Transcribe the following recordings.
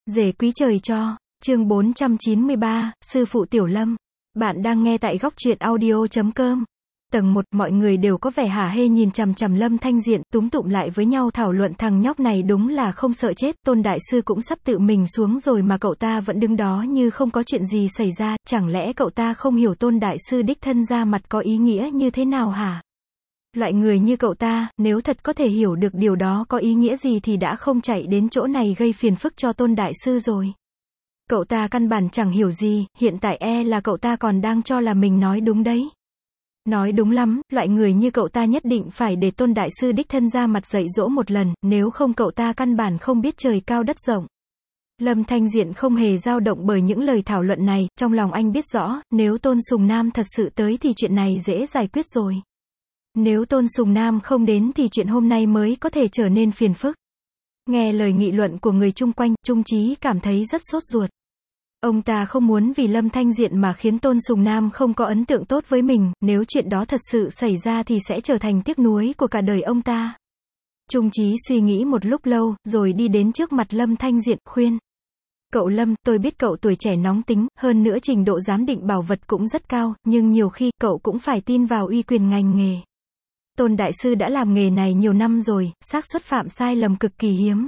Rể quý trời cho, chương 493, Sư phụ Tiểu Lâm. Bạn đang nghe tại góc truyện audio.com. Tầng 1, mọi người đều có vẻ hả hê nhìn chằm chằm Lâm Thanh Diện, túm tụm lại với nhau thảo luận thằng nhóc này đúng là không sợ chết, Tôn Đại Sư cũng sắp tự mình xuống rồi mà cậu ta vẫn đứng đó như không có chuyện gì xảy ra, chẳng lẽ cậu ta không hiểu Tôn Đại Sư đích thân ra mặt có ý nghĩa như thế nào hả? Loại người như cậu ta, nếu thật có thể hiểu được điều đó có ý nghĩa gì thì đã không chạy đến chỗ này gây phiền phức cho Tôn Đại Sư rồi. Cậu ta căn bản chẳng hiểu gì, hiện tại là cậu ta còn đang cho là mình nói đúng đấy. Nói đúng lắm, loại người như cậu ta nhất định phải để Tôn Đại Sư đích thân ra mặt dạy dỗ một lần, nếu không cậu ta căn bản không biết trời cao đất rộng. Lâm Thanh Diện không hề dao động bởi những lời thảo luận này, trong lòng anh biết rõ, nếu Tôn Sùng Nam thật sự tới thì chuyện này dễ giải quyết rồi. Nếu Tôn Sùng Nam không đến thì chuyện hôm nay mới có thể trở nên phiền phức. Nghe lời nghị luận của người chung quanh, Trung Chí cảm thấy rất sốt ruột. Ông ta không muốn vì Lâm Thanh Diện mà khiến Tôn Sùng Nam không có ấn tượng tốt với mình, nếu chuyện đó thật sự xảy ra thì sẽ trở thành tiếc nuối của cả đời ông ta. Trung Chí suy nghĩ một lúc lâu, rồi đi đến trước mặt Lâm Thanh Diện, khuyên. Cậu Lâm, tôi biết cậu tuổi trẻ nóng tính, hơn nữa trình độ giám định bảo vật cũng rất cao, nhưng nhiều khi cậu cũng phải tin vào uy quyền ngành nghề. Tôn Đại Sư đã làm nghề này nhiều năm rồi, xác suất phạm sai lầm cực kỳ hiếm.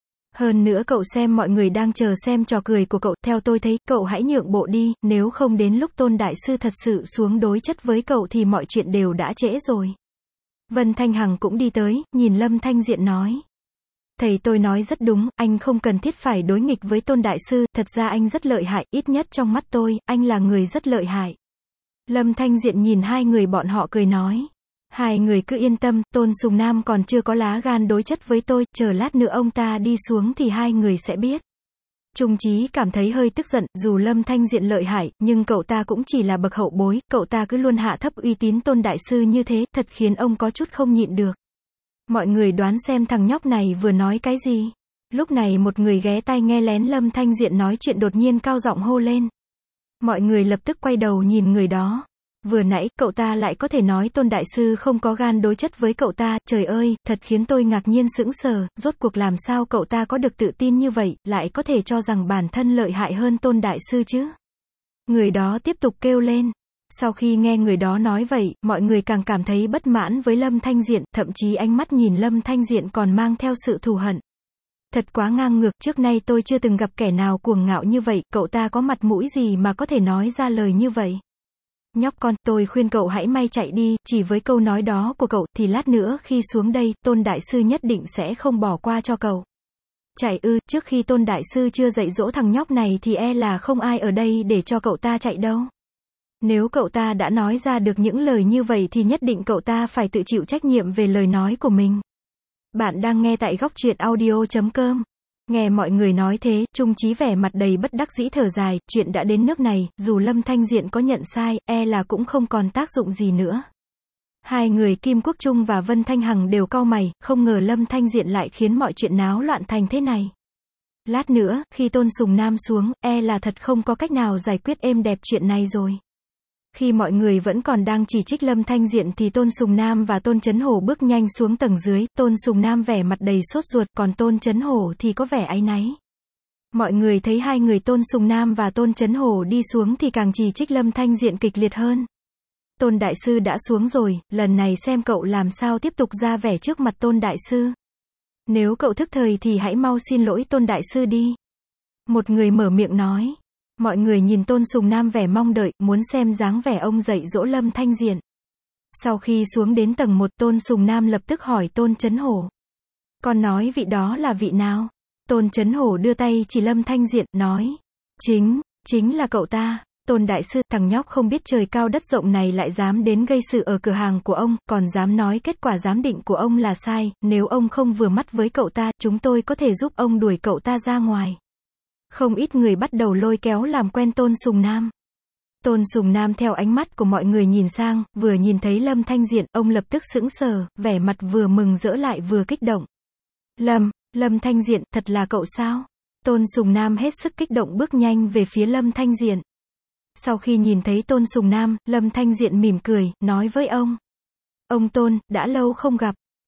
Hơn nữa cậu xem mọi người đang chờ xem trò cười của cậu, theo tôi thấy, cậu hãy nhượng bộ đi, nếu không đến lúc Tôn Đại Sư thật sự xuống đối chất với cậu thì mọi chuyện đều đã trễ rồi. Vân Thanh Hằng cũng đi tới, nhìn Lâm Thanh Diện nói. Thầy tôi nói rất đúng, anh không cần thiết phải đối nghịch với Tôn Đại Sư, thật ra anh rất lợi hại, ít nhất trong mắt tôi, anh là người rất lợi hại. Lâm Thanh Diện nhìn hai người bọn họ cười nói. Hai người cứ yên tâm, Tôn Sùng Nam còn chưa có lá gan đối chất với tôi, chờ lát nữa ông ta đi xuống thì hai người sẽ biết. Trung Chí cảm thấy hơi tức giận, dù Lâm Thanh Diện lợi hại, nhưng cậu ta cũng chỉ là bậc hậu bối, cậu ta cứ luôn hạ thấp uy tín Tôn Đại Sư như thế, thật khiến ông có chút không nhịn được. Mọi người đoán xem thằng nhóc này vừa nói cái gì. Lúc này một người ghé tai nghe lén Lâm Thanh Diện nói chuyện đột nhiên cao giọng hô lên. Mọi người lập tức quay đầu nhìn người đó. Vừa nãy, cậu ta lại có thể nói Tôn Đại Sư không có gan đối chất với cậu ta, trời ơi, thật khiến tôi ngạc nhiên sững sờ, rốt cuộc làm sao cậu ta có được tự tin như vậy, lại có thể cho rằng bản thân lợi hại hơn Tôn Đại Sư chứ? Người đó tiếp tục kêu lên. Sau khi nghe người đó nói vậy, mọi người càng cảm thấy bất mãn với Lâm Thanh Diện, thậm chí ánh mắt nhìn Lâm Thanh Diện còn mang theo sự thù hận. Thật quá ngang ngược, trước nay tôi chưa từng gặp kẻ nào cuồng ngạo như vậy, cậu ta có mặt mũi gì mà có thể nói ra lời như vậy? Nhóc con, tôi khuyên cậu hãy may chạy đi, chỉ với câu nói đó của cậu, thì lát nữa khi xuống đây, Tôn Đại Sư nhất định sẽ không bỏ qua cho cậu. Chạy ư, trước khi Tôn Đại Sư chưa dạy dỗ thằng nhóc này thì là không ai ở đây để cho cậu ta chạy đâu. Nếu cậu ta đã nói ra được những lời như vậy thì nhất định cậu ta phải tự chịu trách nhiệm về lời nói của mình. Bạn đang nghe tại góc truyện audio.com. Nghe mọi người nói thế, Trung Chí vẻ mặt đầy bất đắc dĩ thở dài, chuyện đã đến nước này, dù Lâm Thanh Diện có nhận sai, là cũng không còn tác dụng gì nữa. Hai người Kim Quốc Trung và Vân Thanh Hằng đều cau mày, không ngờ Lâm Thanh Diện lại khiến mọi chuyện náo loạn thành thế này. Lát nữa, khi Tôn Sùng Nam xuống, là thật không có cách nào giải quyết êm đẹp chuyện này rồi. Khi mọi người vẫn còn đang chỉ trích Lâm Thanh Diện thì Tôn Sùng Nam và Tôn Chấn Hổ bước nhanh xuống tầng dưới, Tôn Sùng Nam vẻ mặt đầy sốt ruột, còn Tôn Chấn Hổ thì có vẻ áy náy. Mọi người thấy hai người Tôn Sùng Nam và Tôn Chấn Hổ đi xuống thì càng chỉ trích Lâm Thanh Diện kịch liệt hơn. Tôn Đại Sư đã xuống rồi, lần này xem cậu làm sao tiếp tục ra vẻ trước mặt Tôn Đại Sư. Nếu cậu thức thời thì hãy mau xin lỗi Tôn Đại Sư đi. Một người mở miệng nói. Mọi người nhìn Tôn Sùng Nam vẻ mong đợi, muốn xem dáng vẻ ông dạy dỗ Lâm Thanh Diện. Sau khi xuống đến tầng 1, Tôn Sùng Nam lập tức hỏi Tôn Chấn Hổ. Con nói vị đó là vị nào? Tôn Chấn Hổ đưa tay chỉ Lâm Thanh Diện, nói. Chính là cậu ta. Tôn Đại Sư, thằng nhóc không biết trời cao đất rộng này lại dám đến gây sự ở cửa hàng của ông, còn dám nói kết quả giám định của ông là sai, nếu ông không vừa mắt với cậu ta, chúng tôi có thể giúp ông đuổi cậu ta ra ngoài. Không ít người bắt đầu lôi kéo làm quen Tôn Sùng Nam. Tôn Sùng Nam theo ánh mắt của mọi người nhìn sang, vừa nhìn thấy Lâm Thanh Diện, ông lập tức sững sờ, vẻ mặt vừa mừng rỡ lại vừa kích động. Lâm Thanh Diện, thật là cậu sao? Tôn Sùng Nam hết sức kích động bước nhanh về phía Lâm Thanh Diện. Sau khi nhìn thấy Tôn Sùng Nam, Lâm Thanh Diện mỉm cười, nói với ông. Ông Tôn, đã lâu không gặp.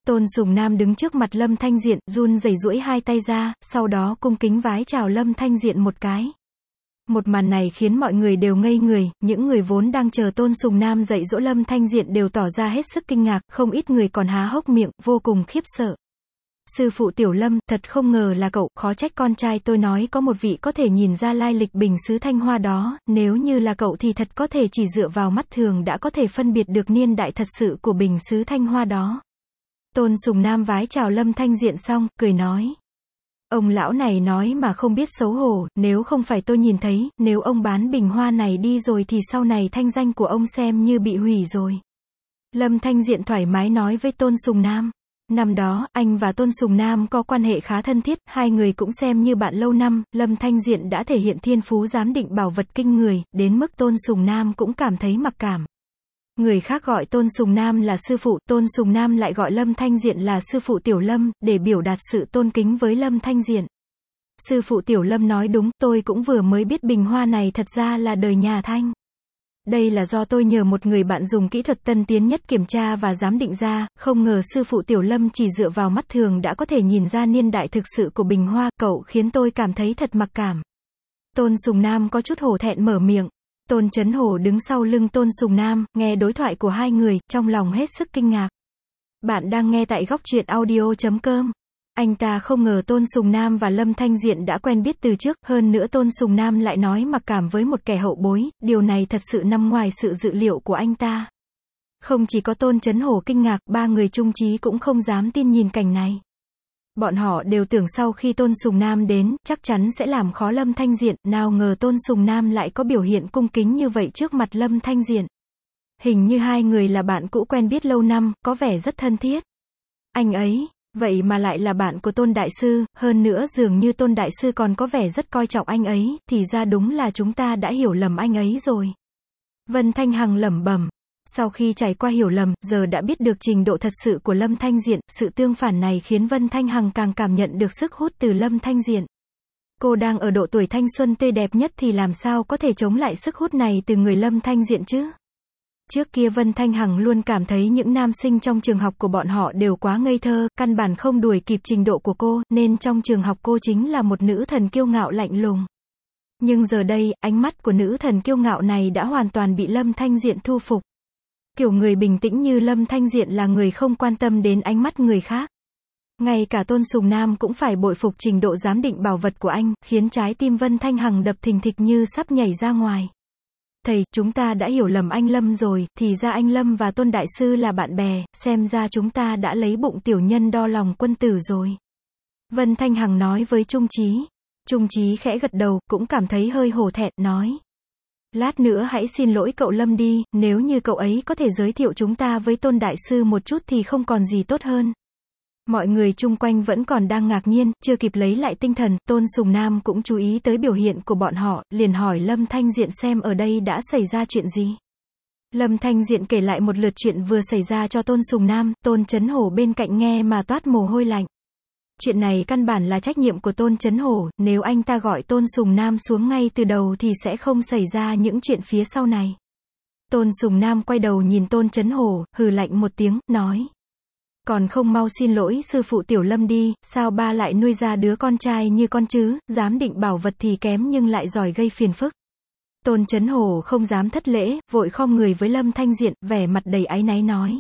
Tôn Sùng Nam đứng trước mặt Lâm Thanh Diện, run rẩy duỗi hai tay ra, sau đó cung kính vái chào Lâm Thanh Diện một cái. Một màn này khiến mọi người đều ngây người, những người vốn đang chờ Tôn Sùng Nam dạy dỗ Lâm Thanh Diện đều tỏ ra hết sức kinh ngạc, không ít người còn há hốc miệng, vô cùng khiếp sợ. Sư phụ Tiểu Lâm, thật không ngờ là cậu, khó trách con trai tôi nói có một vị có thể nhìn ra lai lịch bình sứ Thanh Hoa đó, nếu như là cậu thì thật có thể chỉ dựa vào mắt thường đã có thể phân biệt được niên đại thật sự của bình sứ Thanh Hoa đó. Tôn Sùng Nam vái chào Lâm Thanh Diện xong, cười nói. Ông lão này nói mà không biết xấu hổ, nếu không phải tôi nhìn thấy, nếu ông bán bình hoa này đi rồi thì sau này thanh danh của ông xem như bị hủy rồi. Lâm Thanh Diện thoải mái nói với Tôn Sùng Nam. Năm đó, anh và Tôn Sùng Nam có quan hệ khá thân thiết, hai người cũng xem như bạn lâu năm, Lâm Thanh Diện đã thể hiện thiên phú giám định bảo vật kinh người, đến mức Tôn Sùng Nam cũng cảm thấy mặc cảm. Người khác gọi Tôn Sùng Nam là sư phụ, Tôn Sùng Nam lại gọi Lâm Thanh Diện là sư phụ Tiểu Lâm, để biểu đạt sự tôn kính với Lâm Thanh Diện. Sư phụ Tiểu Lâm nói đúng, tôi cũng vừa mới biết bình hoa này thật ra là đời nhà Thanh. Đây là do tôi nhờ một người bạn dùng kỹ thuật tân tiến nhất kiểm tra và giám định ra, không ngờ sư phụ Tiểu Lâm chỉ dựa vào mắt thường đã có thể nhìn ra niên đại thực sự của bình hoa, cậu khiến tôi cảm thấy thật mặc cảm. Tôn Sùng Nam có chút hổ thẹn mở miệng. Tôn Chấn Hổ đứng sau lưng Tôn Sùng Nam, nghe đối thoại của hai người, trong lòng hết sức kinh ngạc. Bạn đang nghe tại Góc Truyện Audio.com. Anh ta không ngờ Tôn Sùng Nam và Lâm Thanh Diện đã quen biết từ trước, hơn nữa Tôn Sùng Nam lại nói mặc cảm với một kẻ hậu bối, điều này thật sự nằm ngoài sự dự liệu của anh ta. Không chỉ có Tôn Chấn Hổ kinh ngạc, ba người trung trí cũng không dám tin nhìn cảnh này. Bọn họ đều tưởng sau khi Tôn Sùng Nam đến, chắc chắn sẽ làm khó Lâm Thanh Diện, nào ngờ Tôn Sùng Nam lại có biểu hiện cung kính như vậy trước mặt Lâm Thanh Diện. Hình như hai người là bạn cũ quen biết lâu năm, có vẻ rất thân thiết. Anh ấy, vậy mà lại là bạn của Tôn Đại Sư, hơn nữa dường như Tôn Đại Sư còn có vẻ rất coi trọng anh ấy, thì ra đúng là chúng ta đã hiểu lầm anh ấy rồi. Vân Thanh Hằng lẩm bẩm. Sau khi trải qua hiểu lầm, giờ đã biết được trình độ thật sự của Lâm Thanh Diện, sự tương phản này khiến Vân Thanh Hằng càng cảm nhận được sức hút từ Lâm Thanh Diện. Cô đang ở độ tuổi thanh xuân tươi đẹp nhất thì làm sao có thể chống lại sức hút này từ người Lâm Thanh Diện chứ? Trước kia Vân Thanh Hằng luôn cảm thấy những nam sinh trong trường học của bọn họ đều quá ngây thơ, căn bản không đuổi kịp trình độ của cô, nên trong trường học cô chính là một nữ thần kiêu ngạo lạnh lùng. Nhưng giờ đây, ánh mắt của nữ thần kiêu ngạo này đã hoàn toàn bị Lâm Thanh Diện thu phục. Kiểu người bình tĩnh như Lâm Thanh Diện là người không quan tâm đến ánh mắt người khác. Ngay cả Tôn Sùng Nam cũng phải bội phục trình độ giám định bảo vật của anh, khiến trái tim Vân Thanh Hằng đập thình thịch như sắp nhảy ra ngoài. Thầy, chúng ta đã hiểu lầm anh Lâm rồi, thì ra anh Lâm và Tôn Đại Sư là bạn bè, xem ra chúng ta đã lấy bụng tiểu nhân đo lòng quân tử rồi. Vân Thanh Hằng nói với Trung Trí. Trung Trí khẽ gật đầu, cũng cảm thấy hơi hổ thẹn, nói. Lát nữa hãy xin lỗi cậu Lâm đi, nếu như cậu ấy có thể giới thiệu chúng ta với Tôn Đại Sư một chút thì không còn gì tốt hơn. Mọi người chung quanh vẫn còn đang ngạc nhiên, chưa kịp lấy lại tinh thần, Tôn Sùng Nam cũng chú ý tới biểu hiện của bọn họ, liền hỏi Lâm Thanh Diện xem ở đây đã xảy ra chuyện gì. Lâm Thanh Diện kể lại một lượt chuyện vừa xảy ra cho Tôn Sùng Nam, Tôn Chấn Hổ bên cạnh nghe mà toát mồ hôi lạnh. Chuyện này căn bản là trách nhiệm của Tôn Chấn Hổ, nếu anh ta gọi Tôn Sùng Nam xuống ngay từ đầu thì sẽ không xảy ra những chuyện phía sau này. Tôn Sùng Nam quay đầu nhìn Tôn Chấn Hổ, hừ lạnh một tiếng, nói. Còn không mau xin lỗi sư phụ Tiểu Lâm đi, sao ba lại nuôi ra đứa con trai như con chứ, dám định bảo vật thì kém nhưng lại giỏi gây phiền phức. Tôn Chấn Hổ không dám thất lễ, vội khom người với Lâm Thanh Diện, vẻ mặt đầy áy náy nói.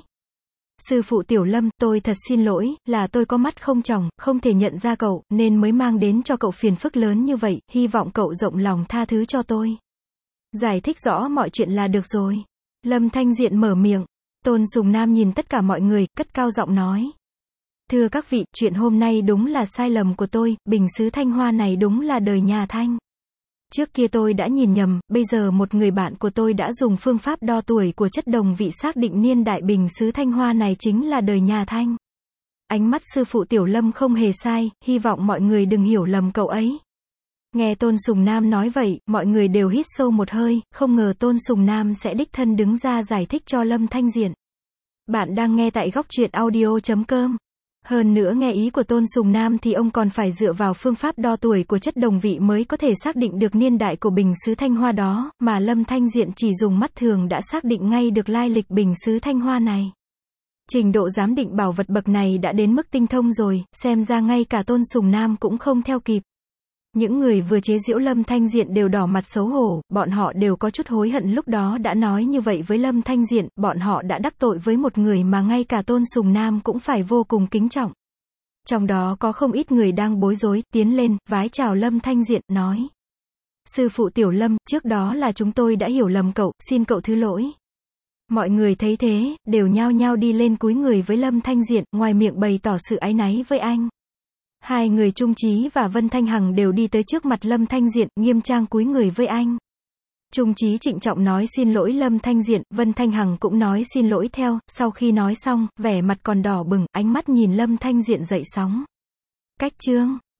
Sư phụ Tiểu Lâm, tôi thật xin lỗi, là tôi có mắt không tròng, không thể nhận ra cậu, nên mới mang đến cho cậu phiền phức lớn như vậy, hy vọng cậu rộng lòng tha thứ cho tôi. Giải thích rõ mọi chuyện là được rồi. Lâm Thanh Diện mở miệng. Tôn Sùng Nam nhìn tất cả mọi người, cất cao giọng nói. Thưa các vị, chuyện hôm nay đúng là sai lầm của tôi, bình sứ Thanh Hoa này đúng là đời nhà Thanh. Trước kia tôi đã nhìn nhầm, bây giờ một người bạn của tôi đã dùng phương pháp đo tuổi của chất đồng vị xác định niên đại bình sứ Thanh Hoa này chính là đời nhà Thanh. Ánh mắt sư phụ Tiểu Lâm không hề sai, hy vọng mọi người đừng hiểu lầm cậu ấy. Nghe Tôn Sùng Nam nói vậy, mọi người đều hít sâu một hơi, không ngờ Tôn Sùng Nam sẽ đích thân đứng ra giải thích cho Lâm Thanh Diện. Bạn đang nghe tại Góc Truyện Audio.com. Hơn nữa nghe ý của Tôn Sùng Nam thì ông còn phải dựa vào phương pháp đo tuổi của chất đồng vị mới có thể xác định được niên đại của bình sứ Thanh Hoa đó, mà Lâm Thanh Diện chỉ dùng mắt thường đã xác định ngay được lai lịch bình sứ Thanh Hoa này. Trình độ giám định bảo vật bậc này đã đến mức tinh thông rồi, xem ra ngay cả Tôn Sùng Nam cũng không theo kịp. Những người vừa chế giễu Lâm Thanh Diện đều đỏ mặt xấu hổ, bọn họ đều có chút hối hận lúc đó đã nói như vậy với Lâm Thanh Diện, bọn họ đã đắc tội với một người mà ngay cả Tôn Sùng Nam cũng phải vô cùng kính trọng. Trong đó có không ít người đang bối rối, tiến lên, vái chào Lâm Thanh Diện, nói. Sư phụ Tiểu Lâm, trước đó là chúng tôi đã hiểu lầm cậu, xin cậu thứ lỗi. Mọi người thấy thế, đều nhao nhao đi lên cúi người với Lâm Thanh Diện, ngoài miệng bày tỏ sự áy náy với anh. Hai người Trung Chí và Vân Thanh Hằng đều đi tới trước mặt Lâm Thanh Diện, nghiêm trang cúi người với anh. Trung Chí trịnh trọng nói xin lỗi Lâm Thanh Diện, Vân Thanh Hằng cũng nói xin lỗi theo, sau khi nói xong, vẻ mặt còn đỏ bừng, ánh mắt nhìn Lâm Thanh Diện dậy sóng. Cách chương